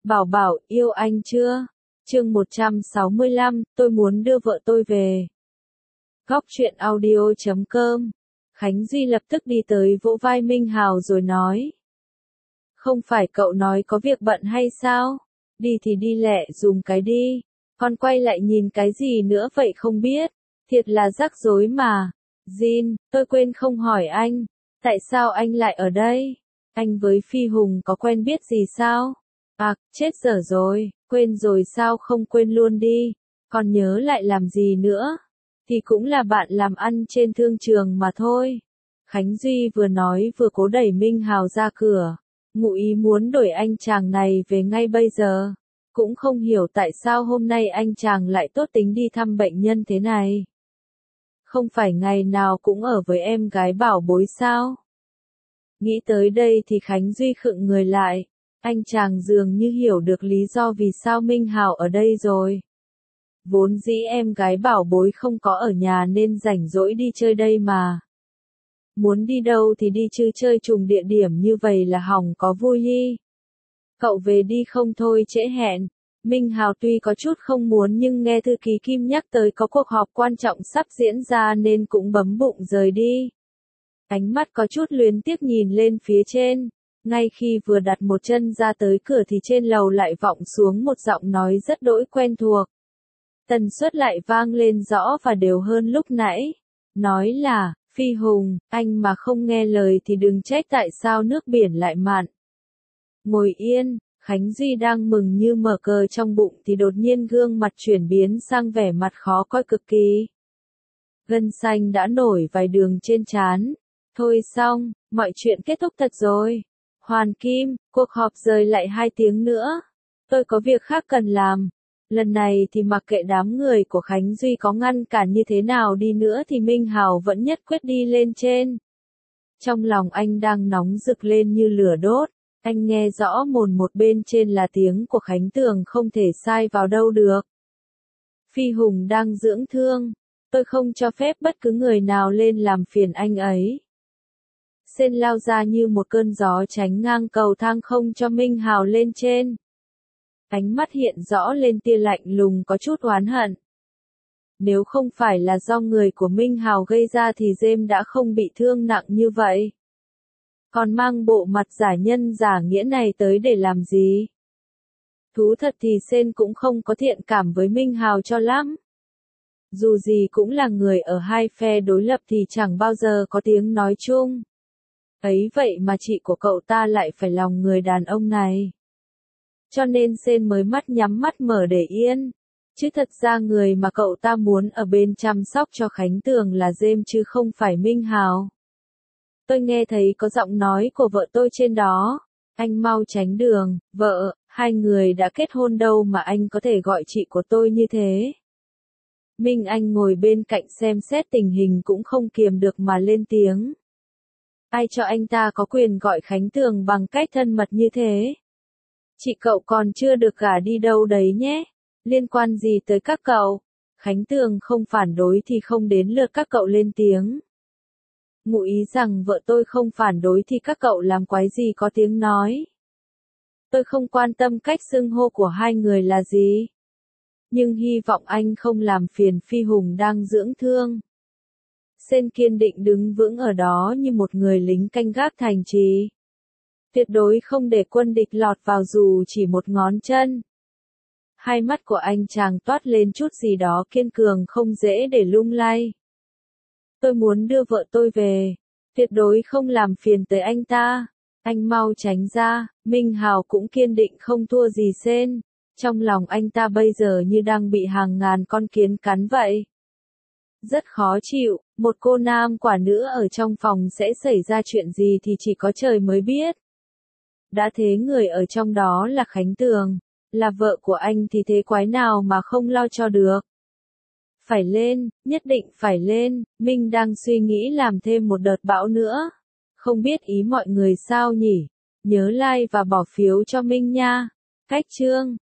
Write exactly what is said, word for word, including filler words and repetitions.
Bảo Bảo, yêu anh chưa? Chương một trăm sáu mươi lăm, tôi muốn đưa vợ tôi về. Góc truyện audio chấm com. Khánh Duy lập tức đi tới vỗ vai Minh Hào rồi nói. Không phải cậu nói có việc bận hay sao? Đi thì đi lẹ dùng cái đi. Con quay lại nhìn cái gì nữa vậy không biết. Thiệt là rắc rối mà. Jin, tôi quên không hỏi anh. Tại sao anh lại ở đây? Anh với Phi Hùng có quen biết gì sao? À, chết dở rồi, quên rồi sao không quên luôn đi. Còn nhớ lại làm gì nữa? Thì cũng là bạn làm ăn trên thương trường mà thôi. Khánh Duy vừa nói vừa cố đẩy Minh Hào ra cửa. Ngụ ý muốn đuổi anh chàng này về ngay bây giờ. Cũng không hiểu tại sao hôm nay anh chàng lại tốt tính đi thăm bệnh nhân thế này. Không phải ngày nào cũng ở với em gái Bảo bối sao? Nghĩ tới đây thì Khánh Duy khựng người lại. Anh chàng dường như hiểu được lý do vì sao Minh Hào ở đây rồi. Vốn dĩ em gái Bảo bối không có ở nhà nên rảnh rỗi đi chơi đây mà. Muốn đi đâu thì đi chứ chơi trùng địa điểm như vậy là hỏng có vui hi. Cậu về đi không thôi trễ hẹn. Minh Hào tuy có chút không muốn nhưng nghe thư ký Kim nhắc tới có cuộc họp quan trọng sắp diễn ra nên cũng bấm bụng rời đi. Ánh mắt có chút luyến tiếc nhìn lên phía trên. Ngay khi vừa đặt một chân ra tới cửa thì trên lầu lại vọng xuống một giọng nói rất đỗi quen thuộc. Tần suất lại vang lên rõ và đều hơn lúc nãy. Nói là, Phi Hùng, anh mà không nghe lời thì đừng trách tại sao nước biển lại mặn. Ngồi yên, Khánh Duy đang mừng như mở cờ trong bụng thì đột nhiên gương mặt chuyển biến sang vẻ mặt khó coi cực kỳ. Gân xanh đã nổi vài đường trên trán. Thôi xong, mọi chuyện kết thúc thật rồi. Hoàn Kim, cuộc họp rời lại hai tiếng nữa. Tôi có việc khác cần làm. Lần này thì mặc kệ đám người của Khánh Duy có ngăn cản như thế nào đi nữa thì Minh Hào vẫn nhất quyết đi lên trên. Trong lòng anh đang nóng rực lên như lửa đốt. Anh nghe rõ mồn một bên trên là tiếng của Khánh Tường không thể sai vào đâu được. Phi Hùng đang dưỡng thương. Tôi không cho phép bất cứ người nào lên làm phiền anh ấy. Sên lao ra như một cơn gió tránh ngang cầu thang không cho Minh Hào lên trên. Ánh mắt hiện rõ lên tia lạnh lùng có chút oán hận. Nếu không phải là do người của Minh Hào gây ra thì James đã không bị thương nặng như vậy. Còn mang bộ mặt giả nhân giả nghĩa này tới để làm gì? Thú thật thì Sên cũng không có thiện cảm với Minh Hào cho lắm. Dù gì cũng là người ở hai phe đối lập thì chẳng bao giờ có tiếng nói chung. Ấy vậy mà chị của cậu ta lại phải lòng người đàn ông này. Cho nên Sên mới mắt nhắm mắt mở để yên. Chứ thật ra người mà cậu ta muốn ở bên chăm sóc cho Khánh Tường là James chứ không phải Minh Hào. Tôi nghe thấy có giọng nói của vợ tôi trên đó. Anh mau tránh đường, vợ, hai người đã kết hôn đâu mà anh có thể gọi chị của tôi như thế. Minh Anh ngồi bên cạnh xem xét tình hình cũng không kiềm được mà lên tiếng. Ai cho anh ta có quyền gọi Khánh Tường bằng cách thân mật như thế? Chị cậu còn chưa được gả đi đâu đấy nhé. Liên quan gì tới các cậu? Khánh Tường không phản đối thì không đến lượt các cậu lên tiếng. Ngụ ý rằng vợ tôi không phản đối thì các cậu làm quái gì có tiếng nói. Tôi không quan tâm cách xưng hô của hai người là gì. Nhưng hy vọng anh không làm phiền Phi Hùng đang dưỡng thương. Sên kiên định đứng vững ở đó như một người lính canh gác thành trì. Tuyệt đối không để quân địch lọt vào dù chỉ một ngón chân. Hai mắt của anh chàng toát lên chút gì đó kiên cường không dễ để lung lay. Tôi muốn đưa vợ tôi về. Tuyệt đối không làm phiền tới anh ta. Anh mau tránh ra. Minh Hào cũng kiên định không thua gì Sên. Trong lòng anh ta bây giờ như đang bị hàng ngàn con kiến cắn vậy. Rất khó chịu, một cô nam quả nữ ở trong phòng sẽ xảy ra chuyện gì thì chỉ có trời mới biết. Đã thế người ở trong đó là Khánh Tường, là vợ của anh thì thế quái nào mà không lo cho được. Phải lên, nhất định phải lên, Minh đang suy nghĩ làm thêm một đợt bão nữa. Không biết ý mọi người sao nhỉ? Nhớ like và bỏ phiếu cho Minh nha. Cách chương